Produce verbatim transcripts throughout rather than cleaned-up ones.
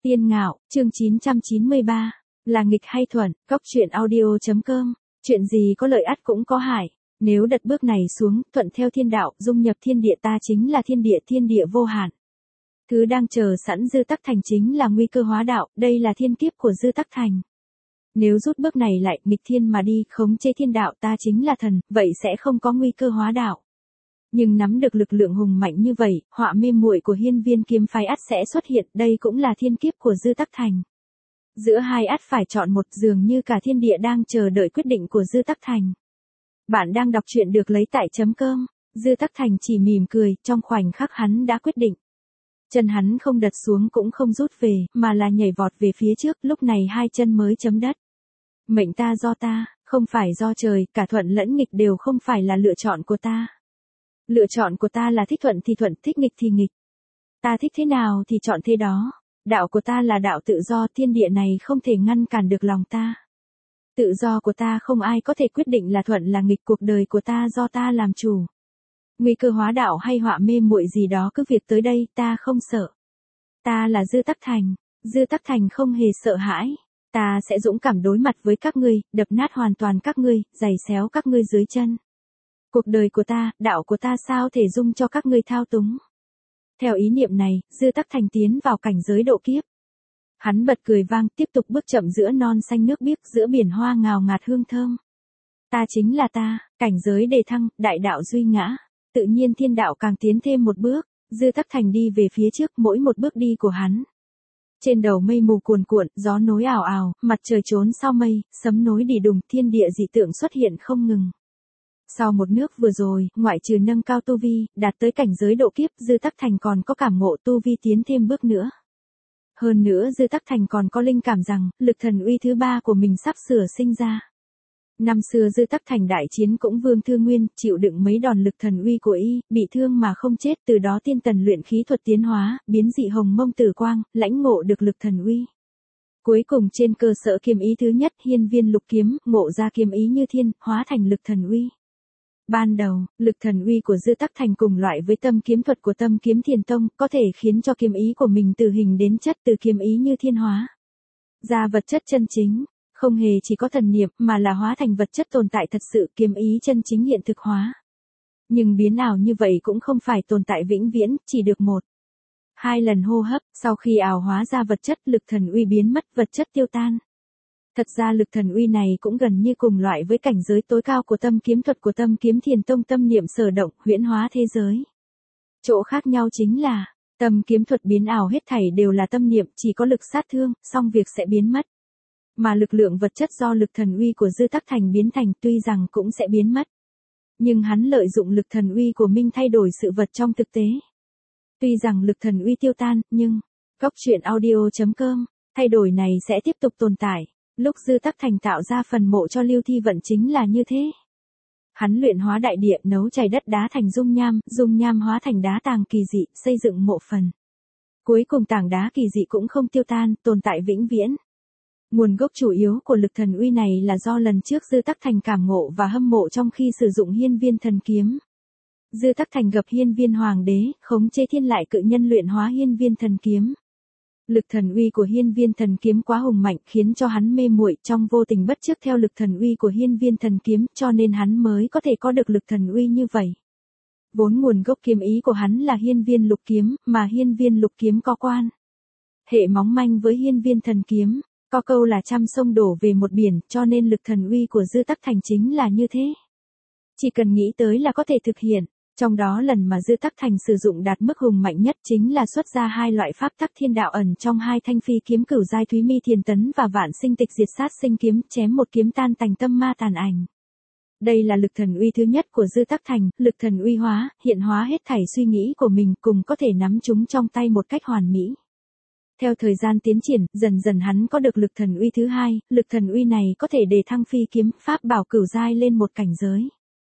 Tiên Ngạo, chương chín trăm chín mươi ba, là nghịch hay thuận, góc truyện audio.com, chuyện gì có lợi ắt cũng có hại, nếu đặt bước này xuống, thuận theo thiên đạo, dung nhập thiên địa ta chính là thiên địa thiên địa vô hạn. Thứ đang chờ sẵn Dư Tắc Thành chính là nguy cơ hóa đạo, đây là thiên kiếp của Dư Tắc Thành. Nếu rút bước này lại, nghịch thiên mà đi, khống chế thiên đạo ta chính là thần, vậy sẽ không có nguy cơ hóa đạo. Nhưng nắm được lực lượng hùng mạnh như vậy, họa mê muội của hiên viên kiếm phái ắt sẽ xuất hiện, đây cũng là thiên kiếp của Dư Tắc Thành. Giữa hai ắt phải chọn một, dường như cả thiên địa đang chờ đợi quyết định của Dư Tắc Thành. Bạn đang đọc truyện được lấy tại chấm com, Dư Tắc Thành chỉ mỉm cười, trong khoảnh khắc hắn đã quyết định. Chân hắn không đặt xuống cũng không rút về, mà là nhảy vọt về phía trước, lúc này hai chân mới chấm đất. Mệnh ta do ta, không phải do trời, cả thuận lẫn nghịch đều không phải là lựa chọn của ta. Lựa chọn của ta là thích thuận thì thuận, thích nghịch thì nghịch. Ta thích thế nào thì chọn thế đó. Đạo của ta là đạo tự do, thiên địa này không thể ngăn cản được lòng ta. Tự do của ta không ai có thể quyết định là thuận là nghịch, cuộc đời của ta do ta làm chủ. Nguy cơ hóa đạo hay họa mê muội gì đó cứ việc tới đây, ta không sợ. Ta là Dư Tắc Thành, Dư Tắc Thành không hề sợ hãi. Ta sẽ dũng cảm đối mặt với các ngươi, đập nát hoàn toàn các ngươi, giày xéo các ngươi dưới chân. Cuộc đời của ta, đạo của ta sao thể dung cho các ngươi thao túng. Theo ý niệm này, Dư Tắc Thành tiến vào cảnh giới độ kiếp. Hắn bật cười vang, tiếp tục bước chậm giữa non xanh nước biếc, giữa biển hoa ngào ngạt hương thơm. Ta chính là ta, cảnh giới đề thăng, đại đạo duy ngã. Tự nhiên thiên đạo càng tiến thêm một bước, Dư Tắc Thành đi về phía trước, mỗi một bước đi của hắn. Trên đầu mây mù cuồn cuộn, gió nối ảo ảo, mặt trời trốn sau mây, sấm nối đì đùng, thiên địa dị tượng xuất hiện không ngừng. Sau một nước vừa rồi, ngoại trừ nâng cao tu vi, đạt tới cảnh giới độ kiếp, Dư Tắc Thành còn có cảm ngộ tu vi tiến thêm bước nữa. Hơn nữa Dư Tắc Thành còn có linh cảm rằng, lực thần uy thứ ba của mình sắp sửa sinh ra. Năm xưa Dư Tắc Thành đại chiến cũng Vương Thư Nguyên, chịu đựng mấy đòn lực thần uy của y, bị thương mà không chết, từ đó tiên tần luyện khí thuật tiến hóa, biến dị hồng mông tử quang, lãnh ngộ được lực thần uy. Cuối cùng trên cơ sở kiếm ý thứ nhất, hiên viên lục kiếm, ngộ ra kiếm ý như thiên, hóa thành lực thần uy. Ban đầu, lực thần uy của Dư Tắc Thành cùng loại với tâm kiếm thuật của Tâm Kiếm Thiền Tông, có thể khiến cho kiếm ý của mình từ hình đến chất, từ kiếm ý như thiên hóa ra vật chất chân chính, không hề chỉ có thần niệm, mà là hóa thành vật chất tồn tại thật sự, kiếm ý chân chính hiện thực hóa. Nhưng biến ảo như vậy cũng không phải tồn tại vĩnh viễn, chỉ được một, hai lần hô hấp, sau khi ảo hóa ra vật chất, lực thần uy biến mất, vật chất tiêu tan. Thật ra lực thần uy này cũng gần như cùng loại với cảnh giới tối cao của tâm kiếm thuật của Tâm Kiếm Thiền Tông, tâm niệm sở động, huyễn hóa thế giới. Chỗ khác nhau chính là, tâm kiếm thuật biến ảo hết thảy đều là tâm niệm, chỉ có lực sát thương, xong việc sẽ biến mất. Mà lực lượng vật chất do lực thần uy của Dư Tắc Thành biến thành tuy rằng cũng sẽ biến mất. Nhưng hắn lợi dụng lực thần uy của mình thay đổi sự vật trong thực tế. Tuy rằng lực thần uy tiêu tan, nhưng, góc truyện audio.com, thay đổi này sẽ tiếp tục tồn tại. Lúc Dư Tắc Thành tạo ra phần mộ cho Lưu Thi Vận chính là như thế. Hắn luyện hóa đại địa, nấu chảy đất đá thành dung nham, dung nham hóa thành đá tàng kỳ dị, xây dựng mộ phần. Cuối cùng tảng đá kỳ dị cũng không tiêu tan, tồn tại vĩnh viễn. Nguồn gốc chủ yếu của lực thần uy này là do lần trước Dư Tắc Thành cảm ngộ và hâm mộ trong khi sử dụng hiên viên thần kiếm. Dư Tắc Thành gặp hiên viên hoàng đế, khống chế thiên lại cự nhân luyện hóa hiên viên thần kiếm. Lực thần uy của hiên viên thần kiếm quá hùng mạnh, khiến cho hắn mê muội, trong vô tình bất chấp theo lực thần uy của hiên viên thần kiếm, cho nên hắn mới có thể có được lực thần uy như vậy. Vốn nguồn gốc kiếm ý của hắn là hiên viên lục kiếm, mà hiên viên lục kiếm có quan hệ móng manh với hiên viên thần kiếm, có câu là trăm sông đổ về một biển, cho nên lực thần uy của Dư Tắc Thành chính là như thế. Chỉ cần nghĩ tới là có thể thực hiện. Trong đó lần mà Dư Tắc Thành sử dụng đạt mức hùng mạnh nhất chính là xuất ra hai loại pháp tắc thiên đạo ẩn trong hai thanh phi kiếm cửu giai Thúy Mi Thiền Tấn và Vạn Sinh Tịch Diệt Sát Sinh kiếm, chém một kiếm tan tành tâm ma tàn ảnh. Đây là lực thần uy thứ nhất của Dư Tắc Thành, lực thần uy hóa, hiện hóa hết thảy suy nghĩ của mình, cùng có thể nắm chúng trong tay một cách hoàn mỹ. Theo thời gian tiến triển, dần dần hắn có được lực thần uy thứ hai, lực thần uy này có thể đề thăng phi kiếm, pháp bảo cửu giai lên một cảnh giới.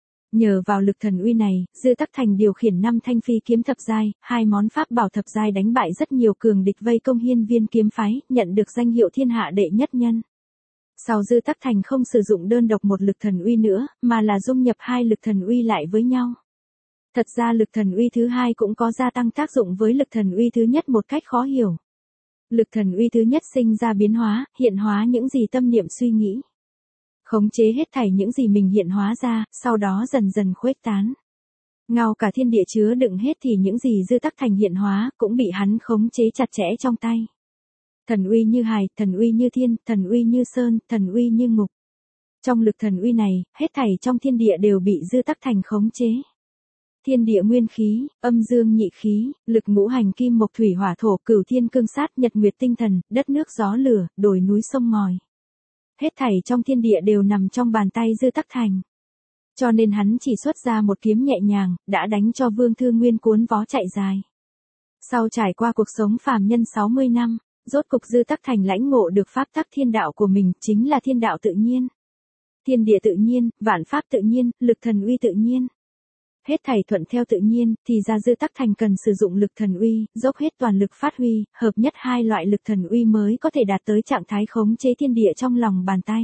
Nhờ vào lực thần uy này, Dư Tắc Thành điều khiển năm thanh phi kiếm thập giai, hai món pháp bảo thập giai đánh bại rất nhiều cường địch vây công hiên viên kiếm phái, nhận được danh hiệu thiên hạ đệ nhất nhân. Sau Dư Tắc Thành không sử dụng đơn độc một lực thần uy nữa, mà là dung nhập hai lực thần uy lại với nhau. Thật ra lực thần uy thứ hai cũng có gia tăng tác dụng với lực thần uy thứ nhất một cách khó hiểu. Lực thần uy thứ nhất sinh ra biến hóa, hiện hóa những gì tâm niệm suy nghĩ. Khống chế hết thảy những gì mình hiện hóa ra, sau đó dần dần khuếch tán. Ngao cả thiên địa chứa đựng hết thì những gì Dư Tắc Thành hiện hóa cũng bị hắn khống chế chặt chẽ trong tay. Thần uy như hài, thần uy như thiên, thần uy như sơn, thần uy như ngục. Trong lực thần uy này, hết thảy trong thiên địa đều bị Dư Tắc Thành khống chế. Thiên địa nguyên khí, âm dương nhị khí, lực ngũ hành kim mộc thủy hỏa thổ, cửu thiên cương sát, nhật nguyệt tinh thần, đất nước gió lửa, đồi núi sông ngòi. Hết thảy trong thiên địa đều nằm trong bàn tay Dư Tắc Thành. Cho nên hắn chỉ xuất ra một kiếm nhẹ nhàng, đã đánh cho Vương Thư Nguyên cuốn vó chạy dài. Sau trải qua cuộc sống phàm nhân sáu mươi năm, rốt cục Dư Tắc Thành lãnh ngộ được pháp tắc thiên đạo của mình, chính là thiên đạo tự nhiên. Thiên địa tự nhiên, vạn pháp tự nhiên, lực thần uy tự nhiên. Hết thảy thuận theo tự nhiên, thì ra Dư Tắc Thành cần sử dụng lực thần uy, dốc hết toàn lực phát huy, hợp nhất hai loại lực thần uy mới có thể đạt tới trạng thái khống chế thiên địa trong lòng bàn tay.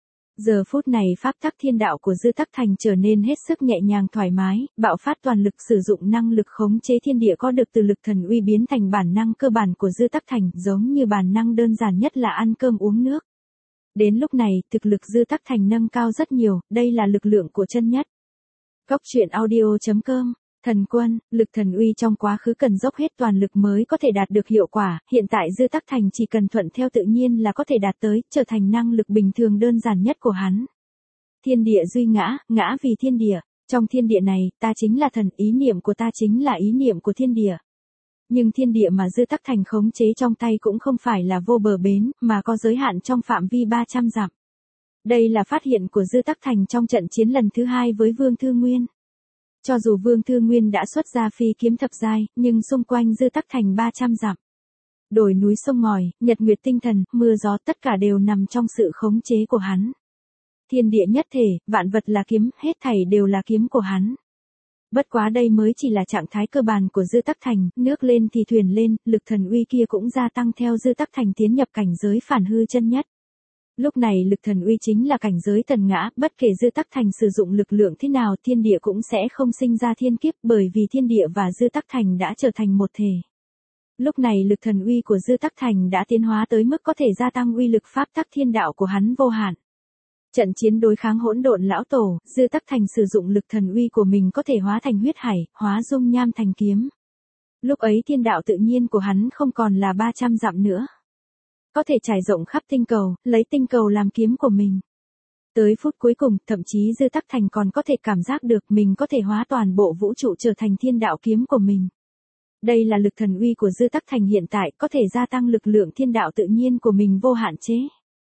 Giờ phút này pháp tắc thiên đạo của Dư Tắc Thành trở nên hết sức nhẹ nhàng thoải mái, bạo phát toàn lực sử dụng năng lực khống chế thiên địa có được từ lực thần uy biến thành bản năng cơ bản của Dư Tắc Thành, giống như bản năng đơn giản nhất là ăn cơm uống nước. Đến lúc này, thực lực Dư Tắc Thành nâng cao rất nhiều, đây là lực lượng của chân nhất. Góc truyện audio chấm com, thần quân, lực thần uy trong quá khứ cần dốc hết toàn lực mới có thể đạt được hiệu quả, hiện tại Dư Tắc Thành chỉ cần thuận theo tự nhiên là có thể đạt tới, trở thành năng lực bình thường đơn giản nhất của hắn. Thiên địa duy ngã, ngã vì thiên địa, trong thiên địa này, ta chính là thần, ý niệm của ta chính là ý niệm của thiên địa. Nhưng thiên địa mà Dư Tắc Thành khống chế trong tay cũng không phải là vô bờ bến, mà có giới hạn trong phạm vi ba trăm dặm. Đây là phát hiện của Dư Tắc Thành trong trận chiến lần thứ hai với Vương Thư Nguyên. Cho dù Vương Thư Nguyên đã xuất ra phi kiếm thập giai, nhưng xung quanh Dư Tắc Thành ba trăm dặm. Đồi núi sông ngòi, nhật nguyệt tinh thần, mưa gió tất cả đều nằm trong sự khống chế của hắn. Thiên địa nhất thể, vạn vật là kiếm, hết thảy đều là kiếm của hắn. Bất quá đây mới chỉ là trạng thái cơ bản của Dư Tắc Thành, nước lên thì thuyền lên, lực thần uy kia cũng gia tăng theo Dư Tắc Thành tiến nhập cảnh giới phản hư chân nhất. Lúc này lực thần uy chính là cảnh giới thần ngã, bất kể Dư Tắc Thành sử dụng lực lượng thế nào thiên địa cũng sẽ không sinh ra thiên kiếp bởi vì thiên địa và Dư Tắc Thành đã trở thành một thể. Lúc này lực thần uy của Dư Tắc Thành đã tiến hóa tới mức có thể gia tăng uy lực pháp tắc thiên đạo của hắn vô hạn. Trận chiến đối kháng hỗn độn lão tổ, Dư Tắc Thành sử dụng lực thần uy của mình có thể hóa thành huyết hải, hóa dung nham thành kiếm. Lúc ấy thiên đạo tự nhiên của hắn không còn là ba trăm dặm nữa. Có thể trải rộng khắp tinh cầu, lấy tinh cầu làm kiếm của mình. Tới phút cuối cùng, thậm chí Dư Tắc Thành còn có thể cảm giác được mình có thể hóa toàn bộ vũ trụ trở thành thiên đạo kiếm của mình. Đây là lực thần uy của Dư Tắc Thành hiện tại, có thể gia tăng lực lượng thiên đạo tự nhiên của mình vô hạn chế.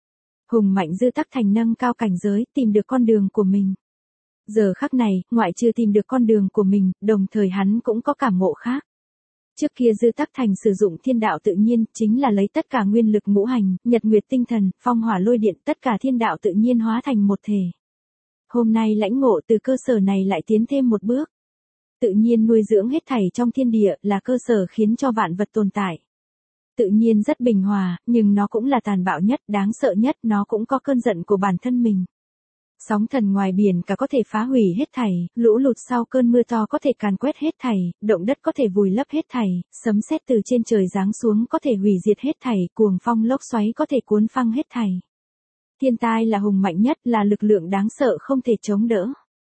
Hùng mạnh Dư Tắc Thành nâng cao cảnh giới, tìm được con đường của mình. Giờ khắc này, ngoại trừ tìm được con đường của mình, đồng thời hắn cũng có cảm ngộ khác. Trước kia Dư Tắc Thành sử dụng thiên đạo tự nhiên, chính là lấy tất cả nguyên lực ngũ hành, nhật nguyệt tinh thần, phong hỏa lôi điện, tất cả thiên đạo tự nhiên hóa thành một thể. Hôm nay lãnh ngộ từ cơ sở này lại tiến thêm một bước. Tự nhiên nuôi dưỡng hết thảy trong thiên địa là cơ sở khiến cho vạn vật tồn tại. Tự nhiên rất bình hòa, nhưng nó cũng là tàn bạo nhất, đáng sợ nhất, nó cũng có cơn giận của bản thân mình. Sóng thần ngoài biển cả có thể phá hủy hết thảy, lũ lụt sau cơn mưa to có thể càn quét hết thảy, động đất có thể vùi lấp hết thảy, sấm sét từ trên trời giáng xuống có thể hủy diệt hết thảy, cuồng phong lốc xoáy có thể cuốn phăng hết thảy. Thiên tai là hùng mạnh nhất, là lực lượng đáng sợ không thể chống đỡ.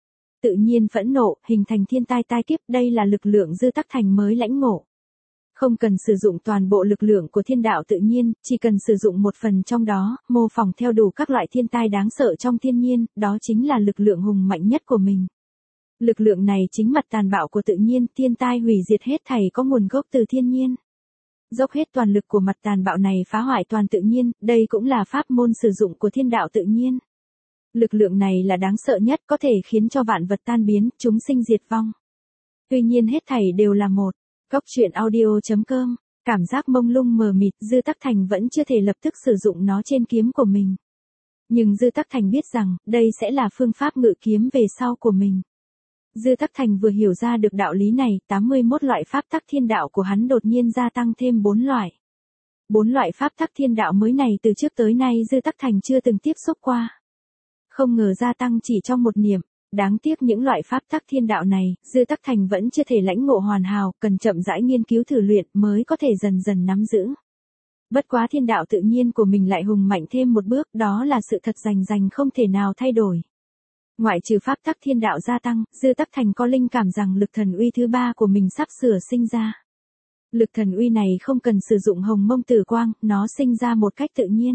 Tự nhiên phẫn nộ, hình thành thiên tai tai kiếp, đây là lực lượng Dư Tắc Thành mới lãnh ngộ. Không cần sử dụng toàn bộ lực lượng của thiên đạo tự nhiên, chỉ cần sử dụng một phần trong đó, mô phỏng theo đủ các loại thiên tai đáng sợ trong thiên nhiên, đó chính là lực lượng hùng mạnh nhất của mình. Lực lượng này chính mặt tàn bạo của tự nhiên, thiên tai hủy diệt hết thảy có nguồn gốc từ thiên nhiên. Dốc hết toàn lực của mặt tàn bạo này phá hoại toàn tự nhiên, đây cũng là pháp môn sử dụng của thiên đạo tự nhiên. Lực lượng này là đáng sợ nhất, có thể khiến cho vạn vật tan biến, chúng sinh diệt vong. Tuy nhiên hết thảy đều là một. Góc truyện audio chấm com, cảm giác mông lung mờ mịt, Dư Tắc Thành vẫn chưa thể lập tức sử dụng nó trên kiếm của mình. Nhưng Dư Tắc Thành biết rằng, đây sẽ là phương pháp ngự kiếm về sau của mình. Dư Tắc Thành vừa hiểu ra được đạo lý này, tám mươi mốt loại pháp tắc thiên đạo của hắn đột nhiên gia tăng thêm bốn loại. Bốn loại pháp tắc thiên đạo mới này từ trước tới nay Dư Tắc Thành chưa từng tiếp xúc qua. Không ngờ gia tăng chỉ trong một niệm. Đáng tiếc những loại pháp tắc thiên đạo này, Dư Tắc Thành vẫn chưa thể lãnh ngộ hoàn hảo, cần chậm rãi nghiên cứu thử luyện mới có thể dần dần nắm giữ. Bất quá thiên đạo tự nhiên của mình lại hùng mạnh thêm một bước, đó là sự thật rành rành không thể nào thay đổi. Ngoại trừ pháp tắc thiên đạo gia tăng, Dư Tắc Thành có linh cảm rằng lực thần uy thứ ba của mình sắp sửa sinh ra. Lực thần uy này không cần sử dụng hồng mông tử quang, nó sinh ra một cách tự nhiên.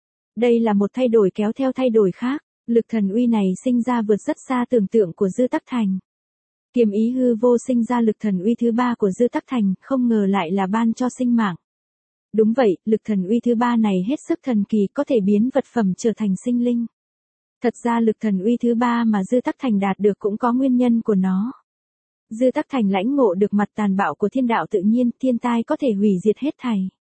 Đây là một thay đổi kéo theo thay đổi khác, lực thần uy này sinh ra vượt rất xa tưởng tượng của Dư Tắc Thành. Kiếm ý hư vô sinh ra lực thần uy thứ ba của Dư Tắc Thành, không ngờ lại là ban cho sinh mạng. Đúng vậy, lực thần uy thứ ba này hết sức thần kỳ, có thể biến vật phẩm trở thành sinh linh. Thật ra lực thần uy thứ ba mà Dư Tắc Thành đạt được cũng có nguyên nhân của nó. Dư Tắc Thành lãnh ngộ được mặt tàn bạo của thiên đạo tự nhiên, thiên tai có thể hủy diệt hết thảy.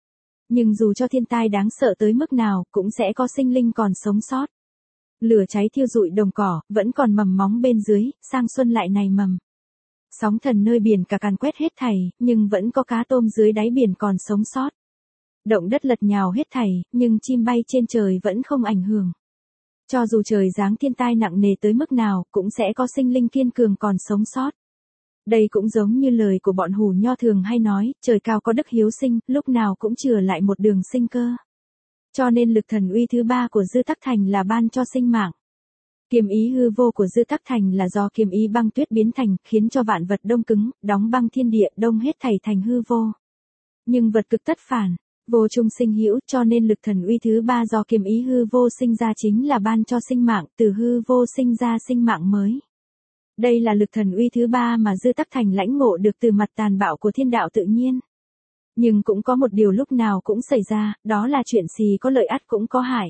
Nhưng dù cho thiên tai đáng sợ tới mức nào, cũng sẽ có sinh linh còn sống sót. Lửa cháy thiêu rụi đồng cỏ, vẫn còn mầm móng bên dưới, sang xuân lại nảy mầm. Sóng thần nơi biển cả càn quét hết thảy, nhưng vẫn có cá tôm dưới đáy biển còn sống sót. Động đất lật nhào hết thảy, nhưng chim bay trên trời vẫn không ảnh hưởng. Cho dù trời giáng thiên tai nặng nề tới mức nào, cũng sẽ có sinh linh kiên cường còn sống sót. Đây cũng giống như lời của bọn hủ nho thường hay nói, trời cao có đức hiếu sinh, lúc nào cũng chừa lại một đường sinh cơ. Cho nên lực thần uy thứ ba của Dư Tắc Thành là ban cho sinh mạng. Kiếm ý hư vô của Dư Tắc Thành là do kiếm ý băng tuyết biến thành, khiến cho vạn vật đông cứng, đóng băng thiên địa, đông hết thảy thành hư vô. Nhưng vật cực tất phản, vô trung sinh hữu, cho nên lực thần uy thứ ba do kiếm ý hư vô sinh ra chính là ban cho sinh mạng, từ hư vô sinh ra sinh mạng mới. Đây là lực thần uy thứ ba mà Dư Tắc Thành lãnh ngộ được từ mặt tàn bạo của thiên đạo tự nhiên. Nhưng cũng có một điều lúc nào cũng xảy ra, đó là chuyện gì có lợi ắt cũng có hại.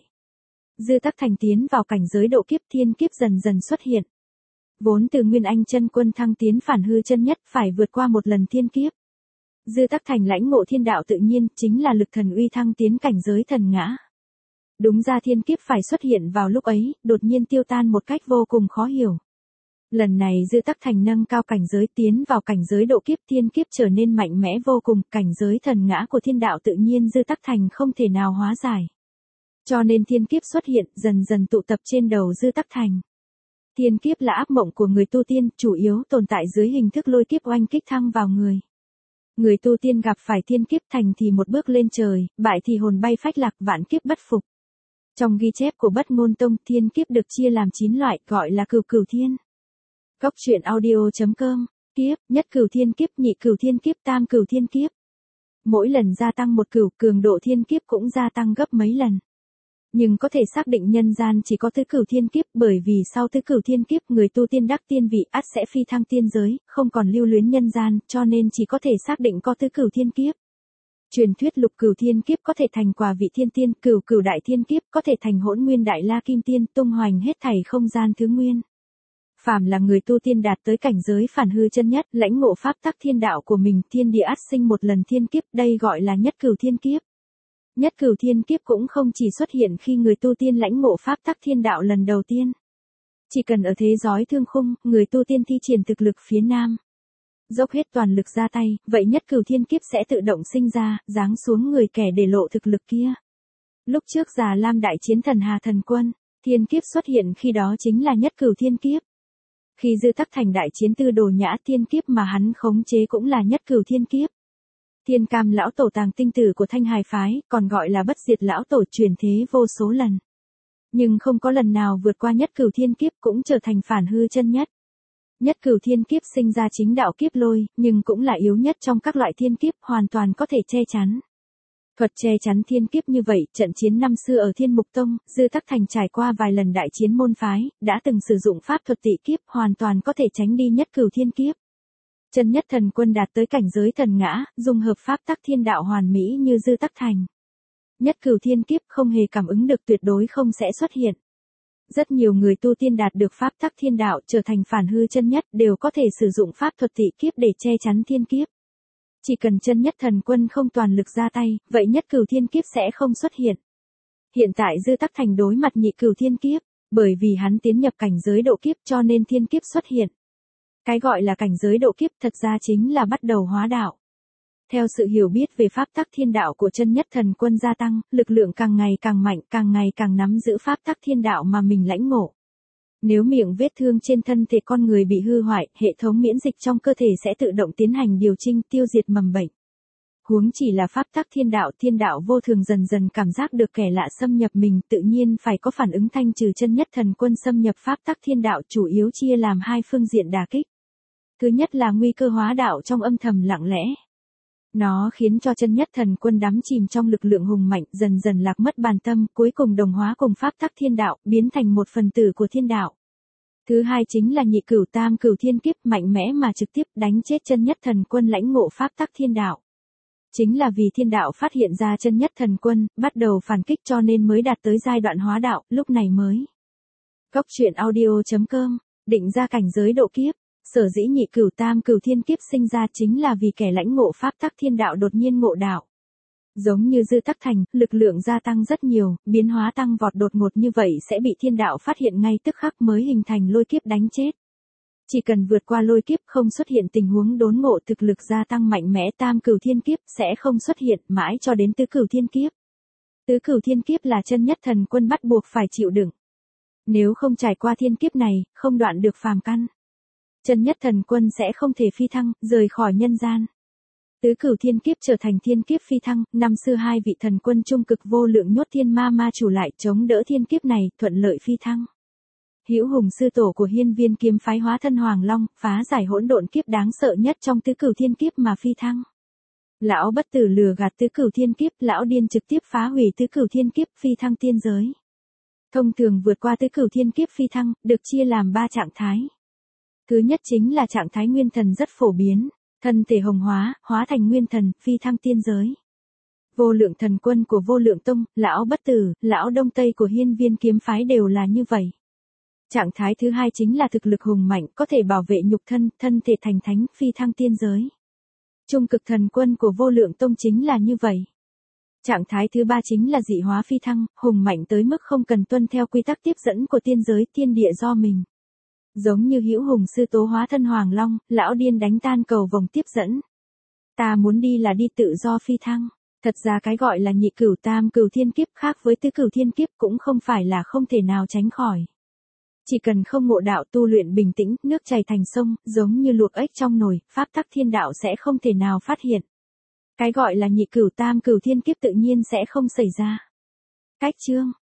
Dư Tắc Thành tiến vào cảnh giới độ kiếp, thiên kiếp dần dần xuất hiện. Vốn từ Nguyên Anh chân quân thăng tiến phản hư chân nhất phải vượt qua một lần thiên kiếp. Dư Tắc Thành lãnh ngộ thiên đạo tự nhiên chính là lực thần uy thăng tiến cảnh giới thần ngã. Đúng ra thiên kiếp phải xuất hiện vào lúc ấy, đột nhiên tiêu tan một cách vô cùng khó hiểu. Lần này Dư Tắc Thành nâng cao cảnh giới tiến vào cảnh giới độ kiếp, thiên kiếp trở nên mạnh mẽ vô cùng, cảnh giới thần ngã của thiên đạo tự nhiên Dư Tắc Thành không thể nào hóa giải. Cho nên thiên kiếp xuất hiện, dần dần tụ tập trên đầu Dư Tắc Thành. Thiên kiếp là ác mộng của người tu tiên, chủ yếu tồn tại dưới hình thức lôi kiếp oanh kích thăng vào người. Người tu tiên gặp phải thiên kiếp, thành thì một bước lên trời, bại thì hồn bay phách lạc, vạn kiếp bất phục. Trong ghi chép của Bất Ngôn Tông, thiên kiếp được chia làm chín loại, gọi là cửu cửu thiên. Góc truyện audio chấm com, kiếp, nhất cửu thiên kiếp, nhị cửu thiên kiếp, tam cửu thiên kiếp. Mỗi lần gia tăng một cửu, cường độ thiên kiếp cũng gia tăng gấp mấy lần. Nhưng có thể xác định nhân gian chỉ có tứ cửu thiên kiếp, bởi vì sau tứ cửu thiên kiếp người tu tiên đắc tiên vị ắt sẽ phi thăng tiên giới, không còn lưu luyến nhân gian, cho nên chỉ có thể xác định có tứ cửu thiên kiếp. Truyền thuyết lục cửu thiên kiếp có thể thành quả vị thiên tiên, cửu cửu đại thiên kiếp có thể thành hỗn nguyên đại la kim tiên, tung hoành hết thảy không gian thứ nguyên. Phàm là người tu tiên đạt tới cảnh giới phản hư chân nhất, lãnh ngộ pháp tắc thiên đạo của mình, thiên địa ắt sinh một lần thiên kiếp, đây gọi là nhất cửu thiên kiếp. Nhất cửu thiên kiếp cũng không chỉ xuất hiện khi người tu tiên lãnh ngộ pháp tắc thiên đạo lần đầu tiên. Chỉ cần ở thế giới thương khung, người tu tiên thi triển thực lực phía nam, dốc hết toàn lực ra tay, vậy nhất cửu thiên kiếp sẽ tự động sinh ra, giáng xuống người kẻ để lộ thực lực kia. Lúc trước Già Lam đại chiến thần Hà thần quân, thiên kiếp xuất hiện khi đó chính là nhất cửu thiên kiếp. Khi Dư Tắc Thành đại chiến Tư Đồ Nhã, thiên kiếp mà hắn khống chế cũng là nhất cửu thiên kiếp. Thiên Cam lão tổ tàng tinh tử của Thanh Hải phái, còn gọi là bất diệt lão tổ, truyền thế vô số lần. Nhưng không có lần nào vượt qua nhất cửu thiên kiếp, cũng trở thành phản hư chân nhất. Nhất cửu thiên kiếp sinh ra chính đạo kiếp lôi, nhưng cũng là yếu nhất trong các loại thiên kiếp, hoàn toàn có thể che chắn. Thuật che chắn thiên kiếp như vậy, trận chiến năm xưa ở Thiên Mục Tông, Dư Tắc Thành trải qua vài lần đại chiến môn phái, đã từng sử dụng pháp thuật tị kiếp, hoàn toàn có thể tránh đi nhất cửu thiên kiếp. Chân nhất thần quân đạt tới cảnh giới thần ngã, dùng hợp pháp tắc thiên đạo hoàn mỹ như Dư Tắc Thành. Nhất cửu thiên kiếp không hề cảm ứng được, tuyệt đối không sẽ xuất hiện. Rất nhiều người tu tiên đạt được pháp tắc thiên đạo trở thành phản hư chân nhất đều có thể sử dụng pháp thuật tị kiếp để che chắn thiên kiếp. Chỉ cần chân nhất thần quân không toàn lực ra tay, vậy nhất cửu thiên kiếp sẽ không xuất hiện. Hiện tại Dư Tắc Thành đối mặt nhị cửu thiên kiếp, bởi vì hắn tiến nhập cảnh giới độ kiếp cho nên thiên kiếp xuất hiện. Cái gọi là cảnh giới độ kiếp thật ra chính là bắt đầu hóa đạo. Theo sự hiểu biết về pháp tắc thiên đạo của chân nhất thần quân gia tăng, lực lượng càng ngày càng mạnh, càng ngày càng nắm giữ pháp tắc thiên đạo mà mình lãnh ngộ. Nếu miệng vết thương trên thân thể con người bị hư hoại, hệ thống miễn dịch trong cơ thể sẽ tự động tiến hành điều chỉnh tiêu diệt mầm bệnh. Huống chỉ là pháp tắc thiên đạo, thiên đạo vô thường dần dần cảm giác được kẻ lạ xâm nhập mình, tự nhiên phải có phản ứng thanh trừ chân nhất thần quân xâm nhập pháp tắc thiên đạo, chủ yếu chia làm hai phương diện đả kích. Thứ nhất là nguy cơ hóa đạo trong âm thầm lặng lẽ. Nó khiến cho chân nhất thần quân đắm chìm trong lực lượng hùng mạnh, dần dần lạc mất bản tâm, cuối cùng đồng hóa cùng pháp tắc thiên đạo, biến thành một phần tử của thiên đạo. Thứ hai chính là nhị cửu tam cửu thiên kiếp, mạnh mẽ mà trực tiếp đánh chết chân nhất thần quân lãnh ngộ pháp tắc thiên đạo. Chính là vì thiên đạo phát hiện ra chân nhất thần quân, bắt đầu phản kích cho nên mới đạt tới giai đoạn hóa đạo, lúc này mới. Cốc truyện audio chấm com, định ra cảnh giới độ kiếp. Sở dĩ nhị cửu tam cửu thiên kiếp sinh ra chính là vì kẻ lãnh ngộ pháp tắc thiên đạo đột nhiên ngộ đạo. Giống như dư tắc thành, lực lượng gia tăng rất nhiều, biến hóa tăng vọt đột ngột như vậy sẽ bị thiên đạo phát hiện ngay tức khắc mới hình thành lôi kiếp đánh chết. Chỉ cần vượt qua lôi kiếp không xuất hiện tình huống đốn ngộ thực lực gia tăng mạnh mẽ, tam cửu thiên kiếp sẽ không xuất hiện mãi cho đến tứ cửu thiên kiếp. Tứ cửu thiên kiếp là chân nhất thần quân bắt buộc phải chịu đựng. Nếu không trải qua thiên kiếp này, không đoạn được phàm căn, chân nhất thần quân sẽ không thể phi thăng, rời khỏi nhân gian. Tứ cửu thiên kiếp trở thành thiên kiếp phi thăng, năm xưa hai vị thần quân trung cực vô lượng nhốt thiên ma ma chủ lại chống đỡ thiên kiếp này, thuận lợi phi thăng. Hữu Hùng sư tổ của Hiên Viên kiếm phái hóa thân Hoàng Long, phá giải hỗn độn kiếp đáng sợ nhất trong tứ cửu thiên kiếp mà phi thăng. Lão bất tử lừa gạt tứ cửu thiên kiếp, lão điên trực tiếp phá hủy tứ cửu thiên kiếp phi thăng tiên giới. Thông thường vượt qua tứ cửu thiên kiếp phi thăng, được chia làm ba trạng thái. Thứ nhất chính là trạng thái nguyên thần rất phổ biến, thân thể hồng hóa, hóa thành nguyên thần, phi thăng tiên giới. Vô lượng thần quân của Vô Lượng Tông, lão bất tử, lão Đông Tây của Hiên Viên kiếm phái đều là như vậy. Trạng thái thứ hai chính là thực lực hùng mạnh, có thể bảo vệ nhục thân, thân thể thành thánh, phi thăng tiên giới. Trung cực thần quân của Vô Lượng Tông chính là như vậy. Trạng thái thứ ba chính là dị hóa phi thăng, hùng mạnh tới mức không cần tuân theo quy tắc tiếp dẫn của tiên giới, thiên địa do mình. Giống như Hữu Hùng sư tố hóa thân Hoàng Long, lão điên đánh tan cầu vòng tiếp dẫn. Ta muốn đi là đi tự do phi thăng. Thật ra cái gọi là nhị cửu tam cửu thiên kiếp khác với tứ cửu thiên kiếp cũng không phải là không thể nào tránh khỏi. Chỉ cần không ngộ đạo tu luyện bình tĩnh, nước chảy thành sông, giống như luộc ếch trong nồi, pháp tắc thiên đạo sẽ không thể nào phát hiện. Cái gọi là nhị cửu tam cửu thiên kiếp tự nhiên sẽ không xảy ra. Cách chương